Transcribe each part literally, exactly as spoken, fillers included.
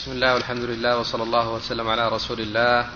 بسم الله والحمد لله وصلى الله وسلم على رسول الله.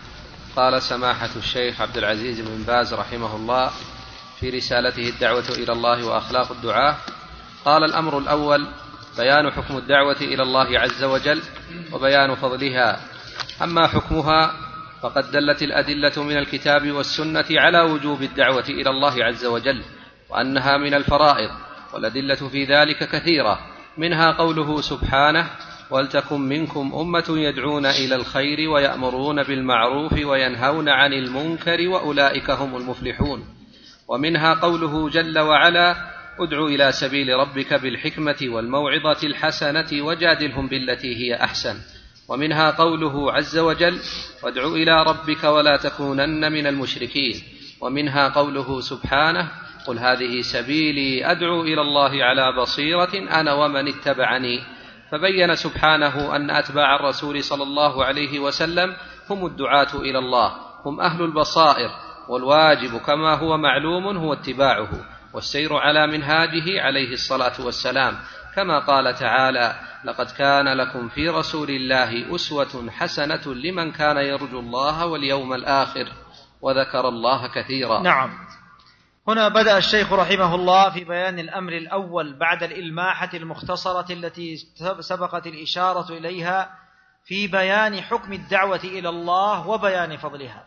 قال سماحة الشيخ عبد العزيز بن باز رحمه الله في رسالته الدعوة إلى الله وأخلاق الدعاة، قال: الأمر الأول بيان حكم الدعوة إلى الله عز وجل وبيان فضلها. أما حكمها فقد دلت الأدلة من الكتاب والسنة على وجوب الدعوة إلى الله عز وجل وأنها من الفرائض، والأدلة في ذلك كثيرة، منها قوله سبحانه: ولتكن منكم أمة يدعون إلى الخير ويأمرون بالمعروف وينهون عن المنكر وأولئك هم المفلحون. ومنها قوله جل وعلا: ادع إلى سبيل ربك بالحكمة والموعظة الحسنة وجادلهم بالتي هي أحسن. ومنها قوله عز وجل: وادع إلى ربك ولا تكونن من المشركين. ومنها قوله سبحانه: قل هذه سبيلي أدعو إلى الله على بصيرة أنا ومن اتبعني. فبين سبحانه أن أتباع الرسول صلى الله عليه وسلم هم الدعاة إلى الله، هم أهل البصائر، والواجب كما هو معلوم هو اتباعه والسير على منهاجه عليه الصلاة والسلام، كما قال تعالى: لقد كان لكم في رسول الله أسوة حسنة لمن كان يرجو الله واليوم الآخر وذكر الله كثيرا. نعم. هنا بدأ الشيخ رحمه الله في بيان الأمر الأول بعد الإلماحة المختصرة التي سبقت الإشارة إليها في بيان حكم الدعوة إلى الله وبيان فضلها.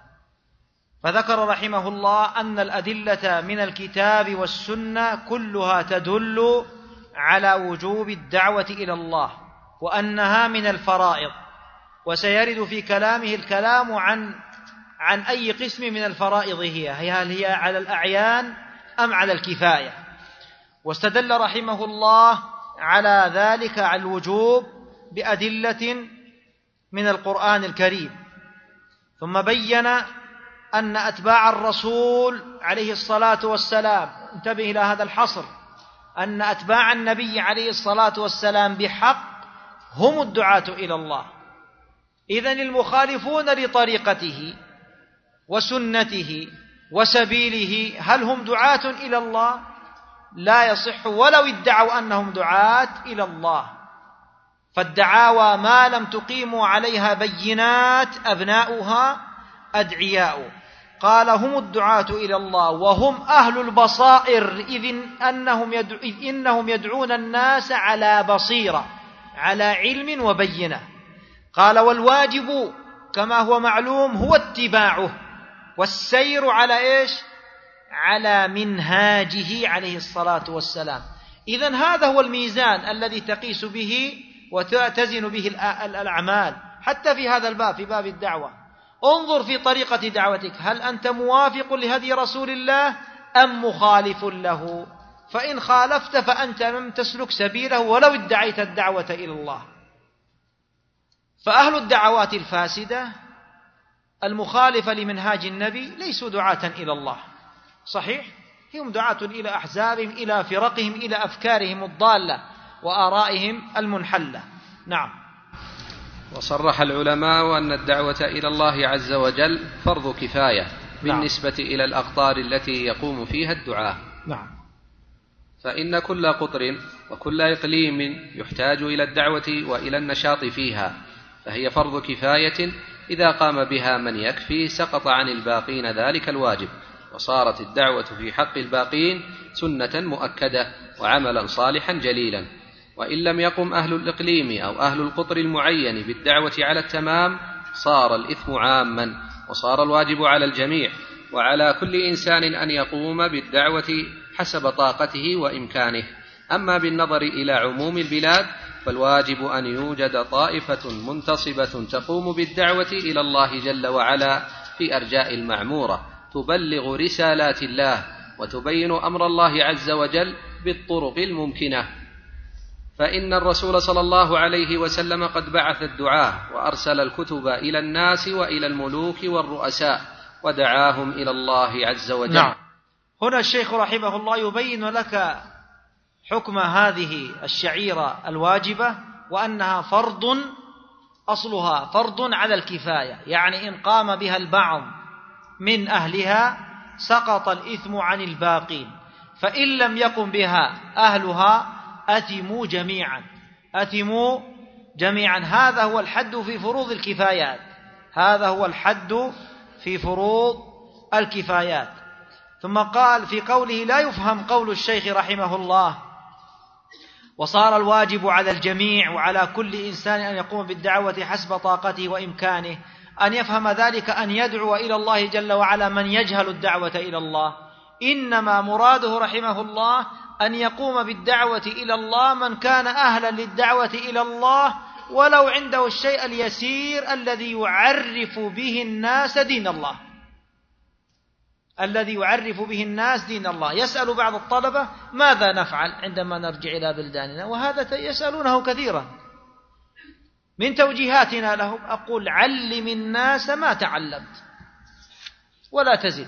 فذكر رحمه الله أن الأدلة من الكتاب والسنة كلها تدل على وجوب الدعوة إلى الله وأنها من الفرائض، وسيرد في كلامه الكلام عن عن أي قسم من الفرائض هي هل هي على الأعيان أم على الكفاية. واستدل رحمه الله على ذلك على الوجوب بأدلة من القرآن الكريم، ثم بين أن أتباع الرسول عليه الصلاة والسلام، انتبه إلى هذا الحصر، أن أتباع النبي عليه الصلاة والسلام بحق هم الدعاة إلى الله. إذن المخالفون لطريقته وسنته وسبيله هل هم دعاة إلى الله؟ لا يصح ولو ادعوا أنهم دعاة إلى الله، فالدعاوى ما لم تقيموا عليها بينات أبناؤها أدعياء. قال: هم الدعاة إلى الله وهم أهل البصائر، إذ إنهم, يدعو إذ إنهم يدعون الناس على بصيرة، على علم وبينة. قال: والواجب كما هو معلوم هو اتباعه والسير على إيش؟ على منهاجه عليه الصلاة والسلام. إذن هذا هو الميزان الذي تقيس به وتزن به الأعمال، حتى في هذا الباب، في باب الدعوة. انظر في طريقة دعوتك، هل أنت موافق لهدي رسول الله أم مخالف له؟ فإن خالفت فأنت لم تسلك سبيله ولو ادعيت الدعوة إلى الله. فأهل الدعوات الفاسدة المخالفة لمنهاج النبي ليسوا دعاة إلى الله، صحيح؟ هم دعاة إلى أحزابهم، إلى فرقهم، إلى أفكارهم الضالة وآرائهم المنحلة. نعم. وصرح العلماء أن الدعوة إلى الله عز وجل فرض كفاية بالنسبة نعم. إلى الأقطار التي يقوم فيها الدعاة. نعم. فإن كل قطر وكل إقليم يحتاج إلى الدعوة وإلى النشاط فيها، فهي فرض كفاية إذا قام بها من يكفي سقط عن الباقين ذلك الواجب، وصارت الدعوة في حق الباقين سنة مؤكدة وعملا صالحا جليلا. وإن لم يقم أهل الإقليم أو أهل القطر المعين بالدعوة على التمام صار الإثم عاما، وصار الواجب على الجميع، وعلى كل إنسان أن يقوم بالدعوة حسب طاقته وإمكانه. أما بالنظر إلى عموم البلاد فالواجب أن يوجد طائفة منتصبة تقوم بالدعوة إلى الله جل وعلا في أرجاء المعمورة، تبلغ رسالات الله وتبين أمر الله عز وجل بالطرق الممكنة. فإن الرسول صلى الله عليه وسلم قد بعث الدعاة وأرسل الكتب إلى الناس وإلى الملوك والرؤساء ودعاهم إلى الله عز وجل. نعم. هنا الشيخ رحمه الله يبين لك حكم هذه الشعيرة الواجبة، وأنها فرض، أصلها فرض على الكفاية، يعني إن قام بها البعض من أهلها سقط الإثم عن الباقين، فإن لم يقم بها أهلها أثموا جميعا، أثموا جميعا. هذا هو الحد في فروض الكفايات، هذا هو الحد في فروض الكفايات. ثم قال في قوله: لا يفهم قول الشيخ رحمه الله: وصار الواجب على الجميع وعلى كل إنسان أن يقوم بالدعوة حسب طاقته وإمكانه، أن يفهم ذلك أن يدعو إلى الله جل وعلا من يجهل الدعوة إلى الله. إنما مراده رحمه الله أن يقوم بالدعوة إلى الله من كان أهلا للدعوة إلى الله، ولو عنده الشيء اليسير الذي يعرف به الناس دين الله، الذي يعرف به الناس دين الله. يسأل بعض الطلبة: ماذا نفعل عندما نرجع إلى بلداننا؟ وهذا يسألونه كثيرا. من توجيهاتنا لهم أقول: علم الناس ما تعلمت ولا تزد،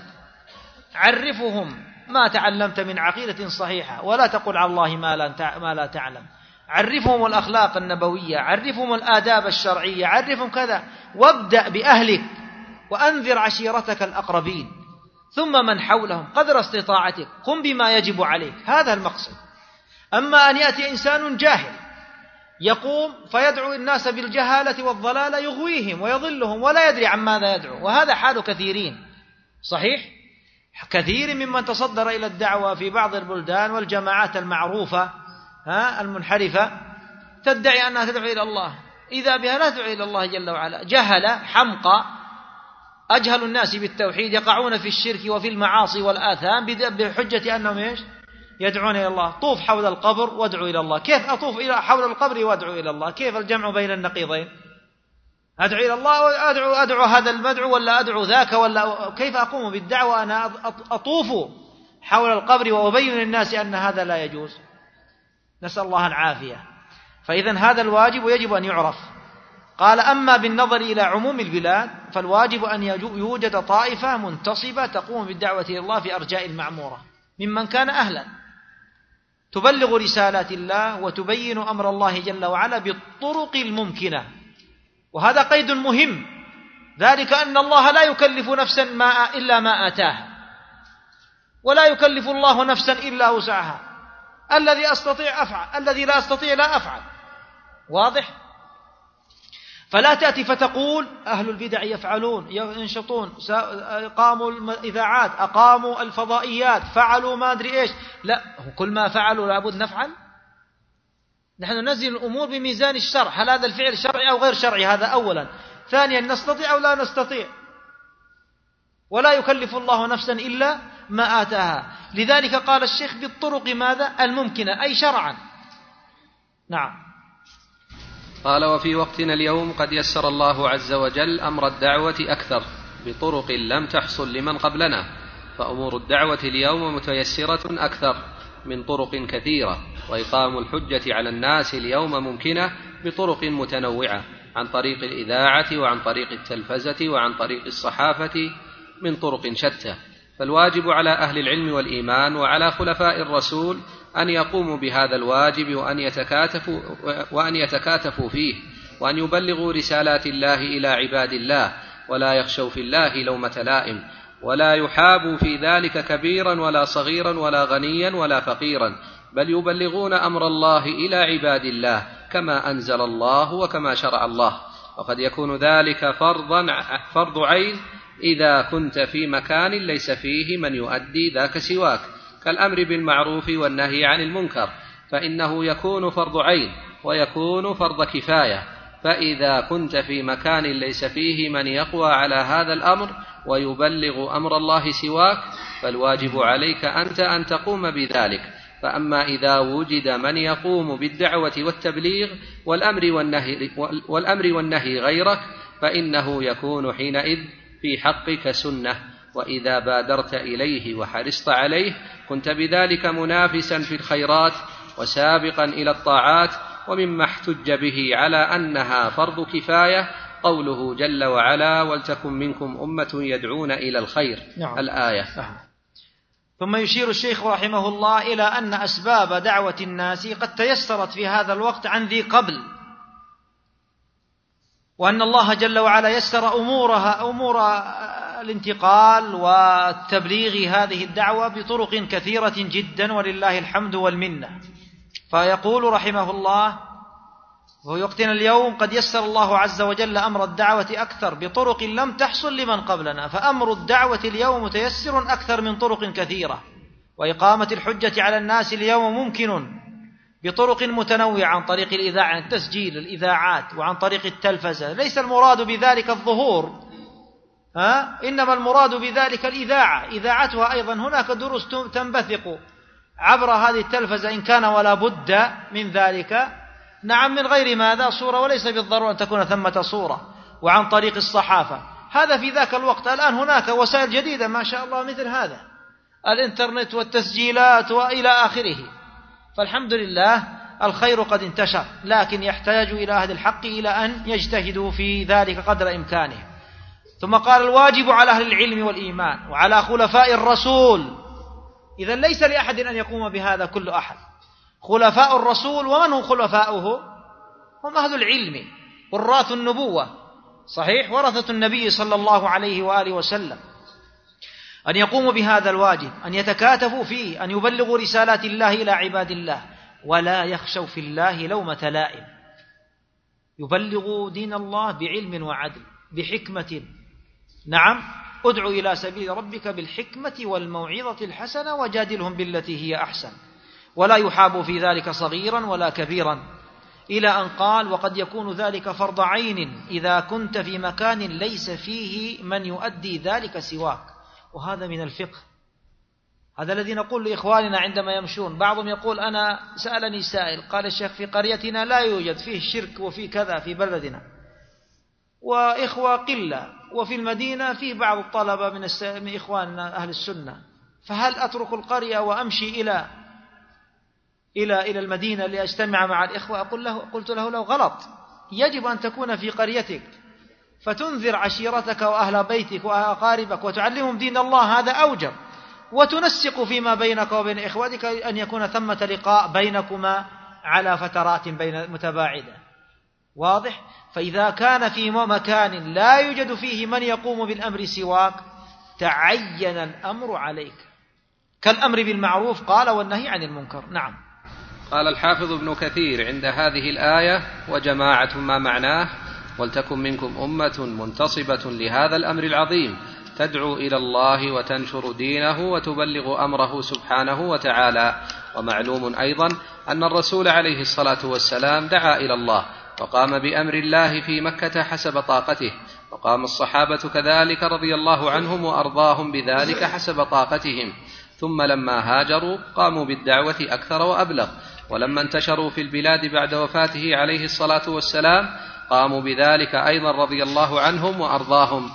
عرفهم ما تعلمت من عقيدة صحيحة، ولا تقل على الله ما لا تعلم. عرفهم الأخلاق النبوية، عرفهم الآداب الشرعية، عرفهم كذا، وابدأ بأهلك وأنذر عشيرتك الأقربين، ثم من حولهم قدر استطاعتك، قم بما يجب عليك. هذا المقصد. أما أن يأتي إنسان جاهل يقوم فيدعو الناس بالجهالة والضلالة، يغويهم ويضلهم ولا يدري عن ماذا يدعو، وهذا حال كثيرين. صحيح، كثير ممن تصدر إلى الدعوة في بعض البلدان والجماعات المعروفة ها المنحرفة تدعي أنها تدعو إلى الله، إذا بها لا تدعو إلى الله جل وعلا. جهل حمقى أجهل الناس بالتوحيد يقعون في الشرك وفي المعاصي والآثام بحجة أنهم إيش؟ يدعون إلى الله. طوف حول القبر وادعو إلى الله. كيف أطوف إلى حول القبر وادعو إلى الله؟ كيف الجمع بين النقيضين؟ أدعو إلى الله وأدعو أدعو هذا المدعو ولا أدعو ذاك، ولا كيف أقوم بالدعوة أنا أطوف حول القبر وأبين للناس أن هذا لا يجوز؟ نسأل الله العافية. فإذن هذا الواجب يجب أن يعرف. قال: أما بالنظر إلى عموم البلاد فالواجب أن يوجد طائفة منتصبة تقوم بالدعوة إلى الله في أرجاء المعمورة ممن كان أهلا، تبلغ رسالات الله وتبين أمر الله جل وعلا بالطرق الممكنة. وهذا قيد مهم، ذلك أن الله لا يكلف نفسا ما إلا ما آتاها، ولا يكلف الله نفسا إلا وسعها. الذي أستطيع أفعل، الذي لا أستطيع لا أفعل. واضح؟ فلا تأتي فتقول: أهل البدع يفعلون ينشطون، أقاموا الإذاعات، أقاموا الفضائيات، فعلوا ما أدري إيش. لا، كل ما فعلوا لابد نفعل. نحن ننزل الأمور بميزان الشرع، هل هذا الفعل شرعي أو غير شرعي؟ هذا أولا. ثانيا، نستطيع أو لا نستطيع، ولا يكلف الله نفسا إلا ما آتاها. لذلك قال الشيخ: بالطرق ماذا؟ الممكنة، أي شرعا. نعم. قال: وفي وقتنا اليوم قد يسر الله عز وجل أمر الدعوة أكثر بطرق لم تحصل لمن قبلنا، فأمور الدعوة اليوم متيسرة أكثر من طرق كثيرة، وإقام الحجة على الناس اليوم ممكنة بطرق متنوعة، عن طريق الإذاعة وعن طريق التلفزة وعن طريق الصحافة، من طرق شتى. فالواجب على أهل العلم والإيمان وعلى خلفاء الرسول أن يقوموا بهذا الواجب وأن يتكاتفوا, وأن يتكاتفوا فيه، وأن يبلغوا رسالات الله إلى عباد الله، ولا يخشوا في الله لومة لائم، ولا يحابوا في ذلك كبيرا ولا صغيرا ولا غنيا ولا فقيرا، بل يبلغون أمر الله إلى عباد الله كما أنزل الله وكما شرع الله. وقد يكون ذلك فرضا فرض عين إذا كنت في مكان ليس فيه من يؤدي ذاك سواك، كالأمر بالمعروف والنهي عن المنكر، فإنه يكون فرض عين ويكون فرض كفاية. فإذا كنت في مكان ليس فيه من يقوى على هذا الأمر ويبلغ أمر الله سواك، فالواجب عليك أنت أن تقوم بذلك. فأما إذا وجد من يقوم بالدعوة والتبليغ والأمر والنهي, والأمر والنهي غيرك، فإنه يكون حينئذ في حقك سنة، وإذا بادرت إليه وحرصت عليه كنت بذلك منافسا في الخيرات وسابقا إلى الطاعات. ومما احتج به على أنها فرض كفاية قوله جل وعلا: ولتكن منكم أمة يدعون إلى الخير. نعم. الآية. ثم يشير الشيخ رحمه الله إلى أن أسباب دعوة الناس قد تيسرت في هذا الوقت عن ذي قبل، وأن الله جل وعلا يسر أمورها أمور الانتقال والتبليغ هذه الدعوة بطرق كثيرة جدا، ولله الحمد والمنة. فيقول رحمه الله: وفي وقتنا اليوم قد يسر الله عز وجل أمر الدعوة أكثر بطرق لم تحصل لمن قبلنا، فأمر الدعوة اليوم متيسر أكثر من طرق كثيرة، وإقامة الحجة على الناس اليوم ممكن بطرق متنوعة، عن طريق الإذاعة، عن تسجيل الإذاعات، وعن طريق التلفزة. ليس المراد بذلك الظهور، ها؟ إنما المراد بذلك الإذاعة، إذاعتها أيضا هناك دروس تنبثق عبر هذه التلفزة إن كان ولا بد من ذلك، نعم، من غير ماذا صورة، وليس بالضرورة أن تكون ثمة صورة، وعن طريق الصحافة. هذا في ذاك الوقت. الآن هناك وسائل جديدة ما شاء الله مثل هذا، الإنترنت والتسجيلات وإلى آخره. فالحمد لله الخير قد انتشر، لكن يحتاج إلى أهل الحق إلى أن يجتهدوا في ذلك قدر إمكانه. ثم قال: الواجب على أهل العلم والإيمان وعلى خلفاء الرسول. إذن ليس لأحد أن يقوم بهذا كل أحد. خلفاء الرسول، ومن هم خلفاؤه؟ هم أهل العلم، وراث النبوة، صحيح، ورثة النبي صلى الله عليه وآله وسلم، أن يقوموا بهذا الواجب، أن يتكاتفوا فيه، أن يبلغوا رسالات الله إلى عباد الله، ولا يخشوا في الله لومة لائم. يبلغوا دين الله بعلم وعدل، بحكمة. نعم، ادع إلى سبيل ربك بالحكمة والموعظة الحسنة وجادلهم بالتي هي أحسن، ولا يحاب في ذلك صغيرا ولا كبيرا، إلى أن قال: وقد يكون ذلك فرض عين إذا كنت في مكان ليس فيه من يؤدي ذلك سواك. وهذا من الفقه، هذا الذي نقول لإخواننا عندما يمشون. بعضهم يقول: أنا سألني سائل قال: الشيخ في قريتنا لا يوجد فيه شرك وفي كذا في بلدنا، وإخوة قلة، وفي المدينة فيه بعض الطلبة من, الس... من إخواننا أهل السنة، فهل أترك القرية وأمشي إلى إلى إلى المدينة لأجتمع مع الإخوة؟ أقول له قلت له: لو غلط، يجب أن تكون في قريتك فتنذر عشيرتك وأهل بيتك وأقاربك وتعلمهم دين الله، هذا أوجب، وتنسق فيما بينك وبين إخوتك أن يكون ثمة لقاء بينكما على فترات بين متباعدة. واضح؟ فإذا كان في مكان لا يوجد فيه من يقوم بالأمر سواك، تعين الأمر عليك، كالأمر بالمعروف قال والنهي عن المنكر. نعم. قال الحافظ ابن كثير عند هذه الآية: وجماعة ما معناه: ولتكن منكم أمة منتصبة لهذا الأمر العظيم تدعو إلى الله وتنشر دينه وتبلغ أمره سبحانه وتعالى. ومعلوم أيضا أن الرسول عليه الصلاة والسلام دعا إلى الله وقام بأمر الله في مكة حسب طاقته، وقام الصحابة كذلك رضي الله عنهم وأرضاهم بذلك حسب طاقتهم، ثم لما هاجروا قاموا بالدعوة أكثر وأبلغ، ولما انتشروا في البلاد بعد وفاته عليه الصلاة والسلام قاموا بذلك أيضا رضي الله عنهم وأرضاهم،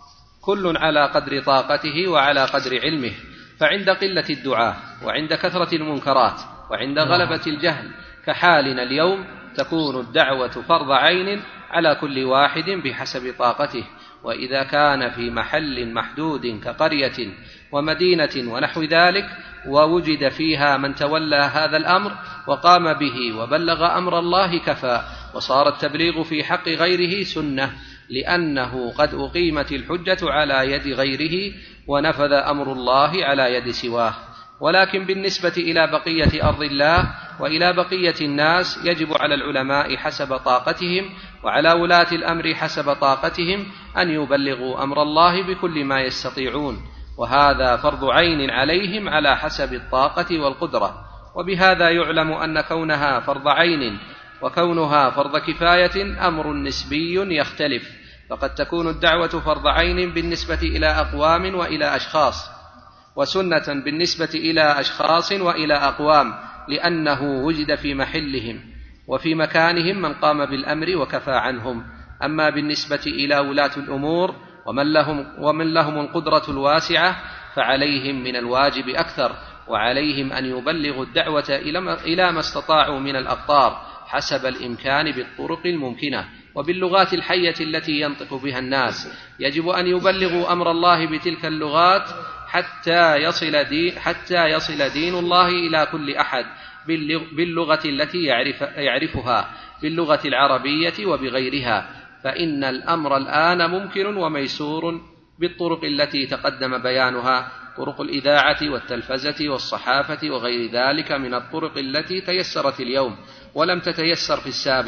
كل على قدر طاقته وعلى قدر علمه. فعند قلة الدعاة، وعند كثرة المنكرات، وعند غلبة الجهل كحالنا اليوم، تكون الدعوة فرض عين على كل واحد بحسب طاقته. وإذا كان في محل محدود كقرية ومدينة ونحو ذلك، ووجد فيها من تولى هذا الأمر وقام به وبلغ أمر الله، كفى، وصار التبليغ في حق غيره سنة، لأنه قد أقيمت الحجة على يد غيره ونفذ أمر الله على يد سواه. ولكن بالنسبة إلى بقية أرض الله وإلى بقية الناس يجب على العلماء حسب طاقتهم وعلى ولاة الأمر حسب طاقتهم أن يبلغوا أمر الله بكل ما يستطيعون، وهذا فرض عين عليهم على حسب الطاقة والقدرة. وبهذا يعلم أن كونها فرض عين وكونها فرض كفاية أمر نسبي يختلف، فقد تكون الدعوة فرض عين بالنسبة إلى أقوام وإلى أشخاص، وسنة بالنسبة إلى أشخاص وإلى أقوام، لأنه وجد في محلهم وفي مكانهم من قام بالأمر وكفى عنهم. أما بالنسبة إلى ولاة الأمور ومن لهم, ومن لهم القدرة الواسعة فعليهم من الواجب أكثر، وعليهم أن يبلغوا الدعوة إلى ما استطاعوا من الأقطار حسب الإمكان بالطرق الممكنة وباللغات الحية التي ينطق بها الناس. يجب أن يبلغوا أمر الله بتلك اللغات حتى يصل دين, حتى يصل دين الله إلى كل أحد باللغة التي يعرف يعرفها، باللغة العربية وبغيرها. فإن الأمر الآن ممكن وميسور بالطرق التي تقدم بيانها، طرق الإذاعة والتلفزة والصحافة وغير ذلك من الطرق التي تيسرت اليوم ولم تتيسر في السابق،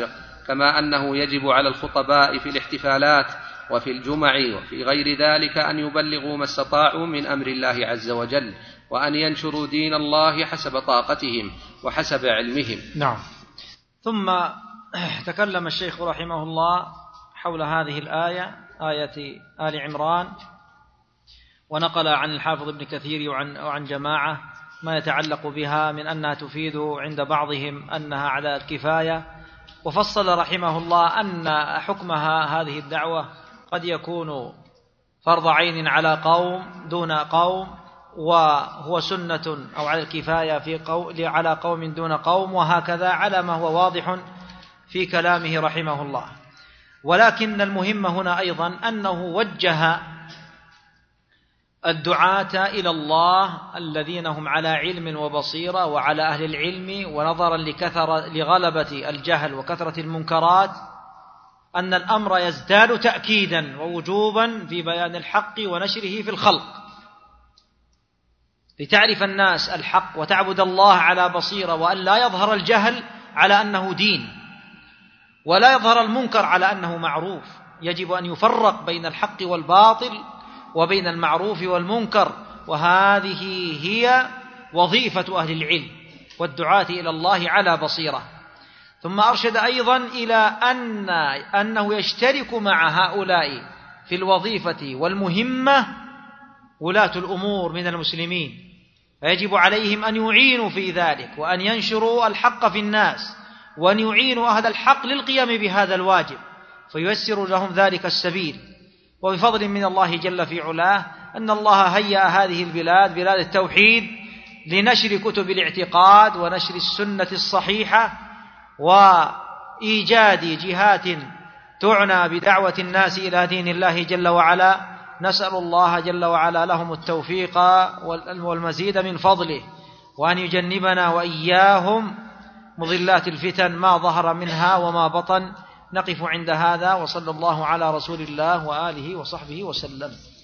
كما أنه يجب على الخطباء في الاحتفالات وفي الجمع وفي غير ذلك أن يبلغوا ما استطاعوا من أمر الله عز وجل، وأن ينشروا دين الله حسب طاقتهم وحسب علمهم. نعم. ثم تكلم الشيخ رحمه الله حول هذه الآية، آية آل عمران، ونقل عن الحافظ ابن كثير وعن, وعن جماعة ما يتعلق بها من أنها تفيد عند بعضهم أنها على الكفاية، وفصل رحمه الله أن حكمها هذه الدعوة قد يكون فرض عين على قوم دون قوم، وهو سنة أو على الكفاية في قوم على قوم دون قوم، وهكذا على ما هو واضح في كلامه رحمه الله. ولكن المهم هنا أيضا أنه وجه الدعاة إلى الله الذين هم على علم وبصيرة وعلى أهل العلم، ونظرا لكثرة لغلبة الجهل وكثرة المنكرات أن الأمر يزداد تأكيدا ووجوبا في بيان الحق ونشره في الخلق، لتعرف الناس الحق وتعبد الله على بصيرة، وأن لا يظهر الجهل على أنه دين، ولا يظهر المنكر على أنه معروف. يجب أن يفرق بين الحق والباطل وبين المعروف والمنكر، وهذه هي وظيفة أهل العلم والدعاة إلى الله على بصيرة. ثم أرشد أيضا إلى أن أنه يشترك مع هؤلاء في الوظيفة والمهمة ولاة الأمور من المسلمين، فيجب عليهم أن يعينوا في ذلك، وأن ينشروا الحق في الناس، وأن يعينوا أهل الحق للقيام بهذا الواجب، فييسر لهم ذلك السبيل. وبفضل من الله جل في علاه أن الله هيأ هذه البلاد بلاد التوحيد لنشر كتب الاعتقاد ونشر السنة الصحيحة، وإيجاد جهات تعنى بدعوة الناس إلى دين الله جل وعلا. نسأل الله جل وعلا لهم التوفيق والمزيد من فضله، وأن يجنبنا وإياهم مضلات الفتن ما ظهر منها وما بطن. نقف عند هذا، وصلى الله على رسول الله وآله وصحبه وسلم.